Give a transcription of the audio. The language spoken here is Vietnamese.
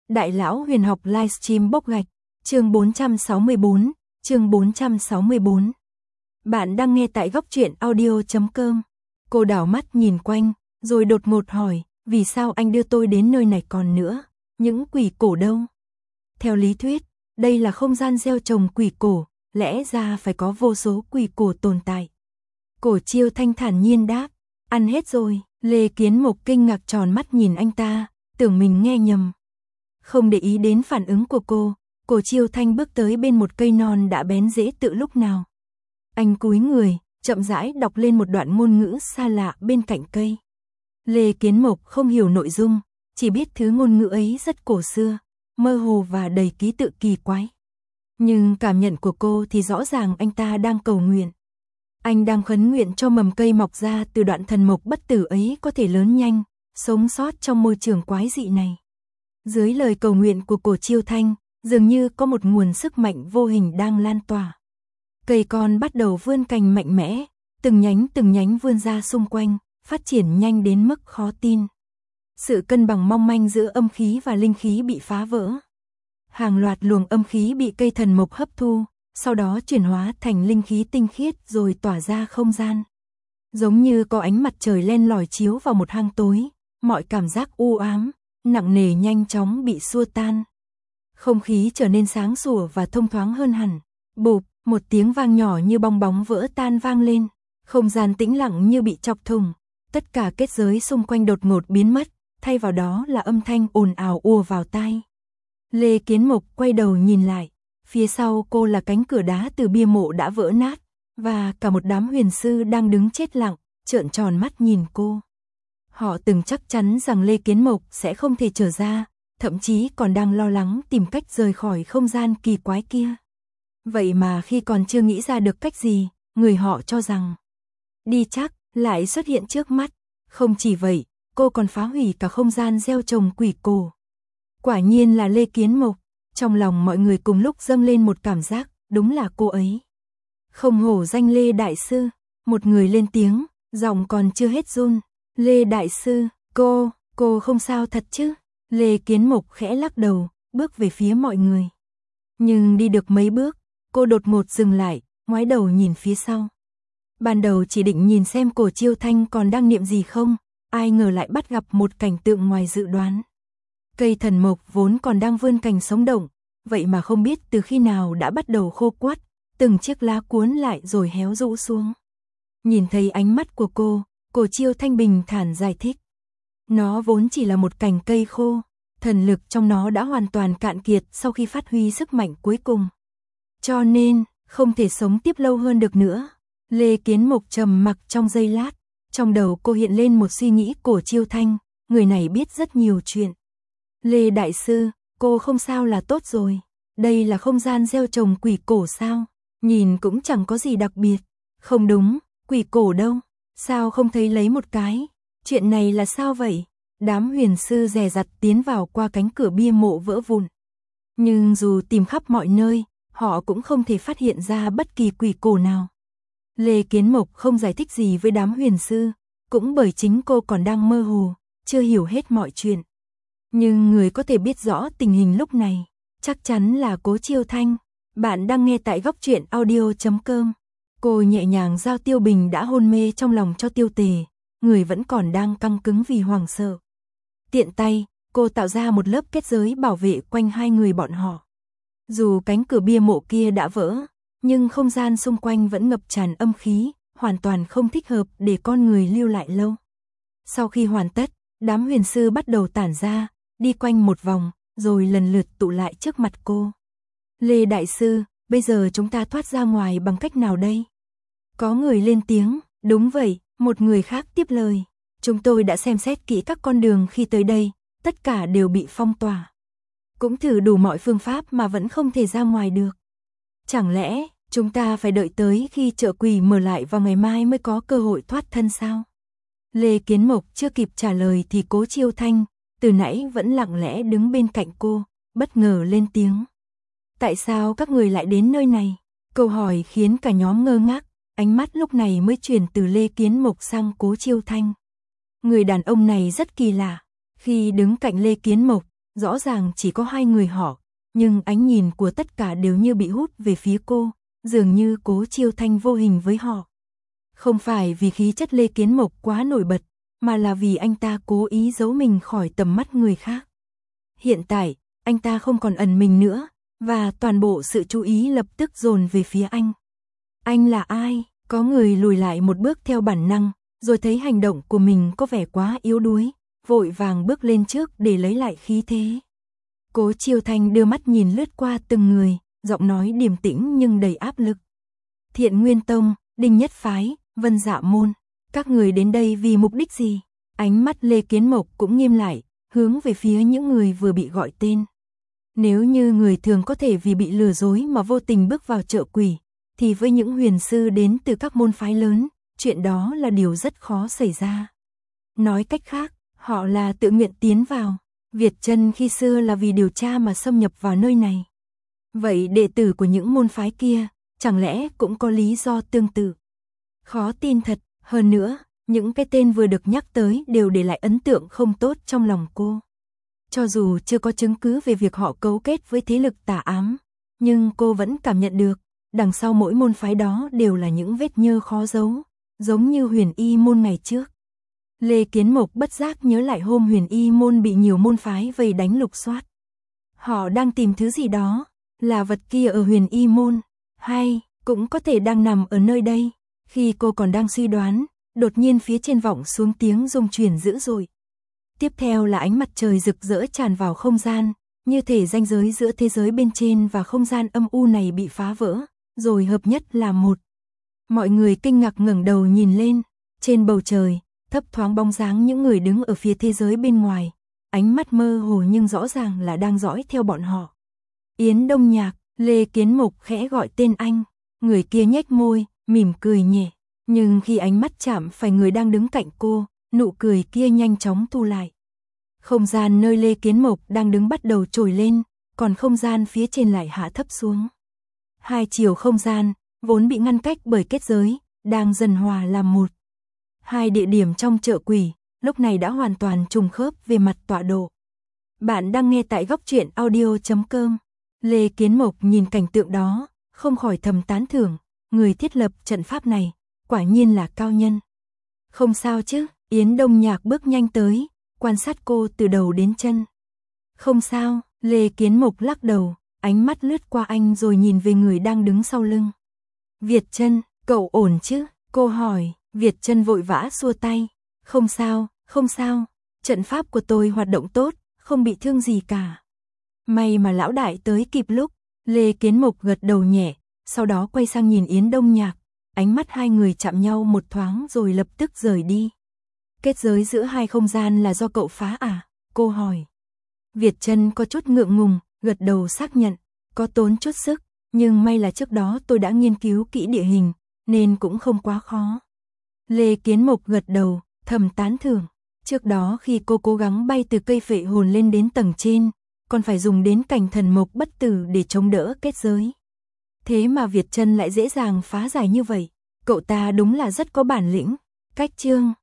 Đại lão huyền học livestream bốc gạch, chương 464, chương 464. Bạn đang nghe tại góc truyện audio.com. Cô đảo mắt nhìn quanh, rồi đột ngột hỏi, vì sao anh đưa tôi đến nơi này còn nữa, những quỷ cổ đâu? Theo lý thuyết, đây là không gian gieo trồng quỷ cổ, lẽ ra phải có vô số quỷ cổ tồn tại. Cổ Chiêu Thanh thản nhiên đáp, ăn hết rồi. Lê Kiến Mộc kinh ngạc tròn mắt nhìn anh ta, tưởng mình nghe nhầm. Không để ý đến phản ứng của cô, Cổ Chiêu Thanh bước tới bên một cây non đã bén rễ tự lúc nào. Anh cúi người, chậm rãi đọc lên một đoạn ngôn ngữ xa lạ bên cạnh cây. Lê Kiến Mộc không hiểu nội dung, chỉ biết thứ ngôn ngữ ấy rất cổ xưa, mơ hồ và đầy ký tự kỳ quái. Nhưng cảm nhận của cô thì rõ ràng anh ta đang cầu nguyện. Anh đang khấn nguyện cho mầm cây mọc ra từ đoạn thần mộc bất tử ấy có thể lớn nhanh, sống sót trong môi trường quái dị này. Dưới lời cầu nguyện của Cổ Chiêu Thanh, dường như có một nguồn sức mạnh vô hình đang lan tỏa. Cây con bắt đầu vươn cành mạnh mẽ, từng nhánh vươn ra xung quanh, phát triển nhanh đến mức khó tin. Sự cân bằng mong manh giữa âm khí và linh khí bị phá vỡ. Hàng loạt luồng âm khí bị cây thần mộc hấp thu, sau đó chuyển hóa thành linh khí tinh khiết rồi tỏa ra không gian. Giống như có ánh mặt trời len lỏi chiếu vào một hang tối, mọi cảm giác u ám, nặng nề nhanh chóng bị xua tan. Không khí trở nên sáng sủa và thông thoáng hơn hẳn. Bụp, một tiếng vang nhỏ như bong bóng vỡ tan vang lên, không gian tĩnh lặng như bị chọc thủng, tất cả kết giới xung quanh đột ngột biến mất, thay vào đó là âm thanh ồn ào ùa vào tai. Lê Kiến Mộc quay đầu nhìn lại, phía sau cô là cánh cửa đá từ bia mộ đã vỡ nát, và cả một đám huyền sư đang đứng chết lặng, trợn tròn mắt nhìn cô. Họ từng chắc chắn rằng Lê Kiến Mộc sẽ không thể trở ra, thậm chí còn đang lo lắng tìm cách rời khỏi không gian kỳ quái kia. Vậy mà khi còn chưa nghĩ ra được cách gì, người họ cho rằng đi chắc lại xuất hiện trước mắt. Không chỉ vậy, cô còn phá hủy cả không gian gieo trồng quỷ cổ. Quả nhiên là Lê Kiến Mộc. Trong lòng mọi người cùng lúc dâng lên một cảm giác, đúng là cô ấy. Không hổ danh Lê Đại Sư, một người lên tiếng, giọng còn chưa hết run. Lê Đại Sư, cô không sao thật chứ? Lê Kiến Mộc khẽ lắc đầu, bước về phía mọi người. Nhưng đi được mấy bước, cô đột ngột dừng lại, ngoái đầu nhìn phía sau. Ban đầu chỉ định nhìn xem Cổ Chiêu Thanh còn đang niệm gì không, ai ngờ lại bắt gặp một cảnh tượng ngoài dự đoán. Cây thần mộc vốn còn đang vươn cành sống động, vậy mà không biết từ khi nào đã bắt đầu khô quắt, từng chiếc lá cuốn lại rồi héo rũ xuống. Nhìn thấy ánh mắt của cô, Cổ Chiêu Thanh bình thản giải thích. Nó vốn chỉ là một cành cây khô, thần lực trong nó đã hoàn toàn cạn kiệt sau khi phát huy sức mạnh cuối cùng. Cho nên, không thể sống tiếp lâu hơn được nữa. Lê Kiến Mộc trầm mặc trong giây lát, trong đầu cô hiện lên một suy nghĩ. Cổ Chiêu Thanh, người này biết rất nhiều chuyện. Lê Đại Sư, cô không sao là tốt rồi. Đây là không gian gieo trồng quỷ cổ sao? Nhìn cũng chẳng có gì đặc biệt. Không đúng, quỷ cổ đâu? Sao không thấy lấy một cái? Chuyện này là sao vậy? Đám huyền sư dè dặt tiến vào qua cánh cửa bia mộ vỡ vụn. Nhưng dù tìm khắp mọi nơi, họ cũng không thể phát hiện ra bất kỳ quỷ cổ nào. Lê Kiến Mộc không giải thích gì với đám huyền sư, cũng bởi chính cô còn đang mơ hồ, chưa hiểu hết mọi chuyện. Nhưng người có thể biết rõ tình hình lúc này, chắc chắn là Cổ Chiêu Thanh. Bạn đang nghe tại góc truyện audio.com. Cô nhẹ nhàng giao Tiêu Bình đã hôn mê trong lòng cho Tiêu Tề, người vẫn còn đang căng cứng vì hoảng sợ. Tiện tay, cô tạo ra một lớp kết giới bảo vệ quanh hai người bọn họ. Dù cánh cửa bia mộ kia đã vỡ, nhưng không gian xung quanh vẫn ngập tràn âm khí, hoàn toàn không thích hợp để con người lưu lại lâu. Sau khi hoàn tất, đám huyền sư bắt đầu tản ra, đi quanh một vòng, rồi lần lượt tụ lại trước mặt cô. Lê Đại Sư, bây giờ chúng ta thoát ra ngoài bằng cách nào đây? Có người lên tiếng, đúng vậy, một người khác tiếp lời. Chúng tôi đã xem xét kỹ các con đường khi tới đây, tất cả đều bị phong tỏa. Cũng thử đủ mọi phương pháp mà vẫn không thể ra ngoài được. Chẳng lẽ, chúng ta phải đợi tới khi chợ quỷ mở lại vào ngày mai mới có cơ hội thoát thân sao? Lê Kiến Mộc chưa kịp trả lời thì Cổ Chiêu Thanh, từ nãy vẫn lặng lẽ đứng bên cạnh cô, bất ngờ lên tiếng. Tại sao các người lại đến nơi này? Câu hỏi khiến cả nhóm ngơ ngác, ánh mắt lúc này mới chuyển từ Lê Kiến Mộc sang Cổ Chiêu Thanh. Người đàn ông này rất kỳ lạ, khi đứng cạnh Lê Kiến Mộc, rõ ràng chỉ có hai người họ, nhưng ánh nhìn của tất cả đều như bị hút về phía cô, dường như Cố Chiêu Thanh vô hình với họ. Không phải vì khí chất Lê Kiến Mộc quá nổi bật, mà là vì anh ta cố ý giấu mình khỏi tầm mắt người khác. Hiện tại, anh ta không còn ẩn mình nữa, và toàn bộ sự chú ý lập tức dồn về phía anh. Anh là ai? Có người lùi lại một bước theo bản năng, rồi thấy hành động của mình có vẻ quá yếu đuối, vội vàng bước lên trước để lấy lại khí thế. Cố Chiêu Thanh đưa mắt nhìn lướt qua từng người, giọng nói điềm tĩnh nhưng đầy áp lực. Thiện Nguyên Tông, Đinh Nhất Phái, Vân Dạ Môn, các người đến đây vì mục đích gì? Ánh mắt Lê Kiến Mộc cũng nghiêm lại, hướng về phía những người vừa bị gọi tên. Nếu như người thường có thể vì bị lừa dối mà vô tình bước vào chợ quỷ, thì với những huyền sư đến từ các môn phái lớn, chuyện đó là điều rất khó xảy ra. Nói cách khác, họ là tự nguyện tiến vào. Việt Chân khi xưa là vì điều tra mà xâm nhập vào nơi này. Vậy đệ tử của những môn phái kia, chẳng lẽ cũng có lý do tương tự? Khó tin thật, hơn nữa, những cái tên vừa được nhắc tới đều để lại ấn tượng không tốt trong lòng cô. Cho dù chưa có chứng cứ về việc họ cấu kết với thế lực tà ám, nhưng cô vẫn cảm nhận được, đằng sau mỗi môn phái đó đều là những vết nhơ khó giấu, giống như Huyền Y môn ngày trước. Lê Kiến Mộc bất giác nhớ lại hôm Huyền Y môn bị nhiều môn phái vây đánh lục soát. Họ đang tìm thứ gì đó, là vật kia ở Huyền Y môn, hay cũng có thể đang nằm ở nơi đây. Khi cô còn đang suy đoán, đột nhiên phía trên vọng xuống tiếng rung chuyển dữ dội. Tiếp theo là ánh mặt trời rực rỡ tràn vào không gian, như thể ranh giới giữa thế giới bên trên và không gian âm u này bị phá vỡ, rồi hợp nhất là một. Mọi người kinh ngạc ngẩng đầu nhìn lên, trên bầu trời, thấp thoáng bóng dáng những người đứng ở phía thế giới bên ngoài, ánh mắt mơ hồ nhưng rõ ràng là đang dõi theo bọn họ. Yến Đông Nhạc, Lê Kiến Mộc khẽ gọi tên anh, người kia nhếch môi, mỉm cười nhẹ, nhưng khi ánh mắt chạm phải người đang đứng cạnh cô, nụ cười kia nhanh chóng thu lại. Không gian nơi Lê Kiến Mộc đang đứng bắt đầu trồi lên, còn không gian phía trên lại hạ thấp xuống. Hai chiều không gian, vốn bị ngăn cách bởi kết giới, đang dần hòa làm một. Hai địa điểm trong chợ quỷ, lúc này đã hoàn toàn trùng khớp về mặt tọa độ. Bạn đang nghe tại góc truyện audio.com. Lê Kiến Mộc nhìn cảnh tượng đó, không khỏi thầm tán thưởng, người thiết lập trận pháp này, quả nhiên là cao nhân. Không sao chứ, Yến Đông Nhạc bước nhanh tới, quan sát cô từ đầu đến chân. Không sao, Lê Kiến Mộc lắc đầu, ánh mắt lướt qua anh rồi nhìn về người đang đứng sau lưng. Việt Chân, cậu ổn chứ? Cô hỏi, Việt Chân vội vã xua tay. Không sao, không sao, trận pháp của tôi hoạt động tốt, không bị thương gì cả. May mà lão đại tới kịp lúc. Lê Kiến Mộc gật đầu nhẹ, sau đó quay sang nhìn Yến Đông Nhạc. Ánh mắt hai người chạm nhau một thoáng rồi lập tức rời đi. Kết giới giữa hai không gian là do cậu phá à? Cô hỏi. Việt Chân có chút ngượng ngùng, gật đầu xác nhận, có tốn chút sức, nhưng may là trước đó tôi đã nghiên cứu kỹ địa hình, nên cũng không quá khó. Lê Kiến Mộc gật đầu, thầm tán thưởng. Trước đó khi cô cố gắng bay từ cây phệ hồn lên đến tầng trên, còn phải dùng đến cảnh thần mộc bất tử để chống đỡ kết giới. Thế mà Việt Chân lại dễ dàng phá giải như vậy, cậu ta đúng là rất có bản lĩnh. Cách chương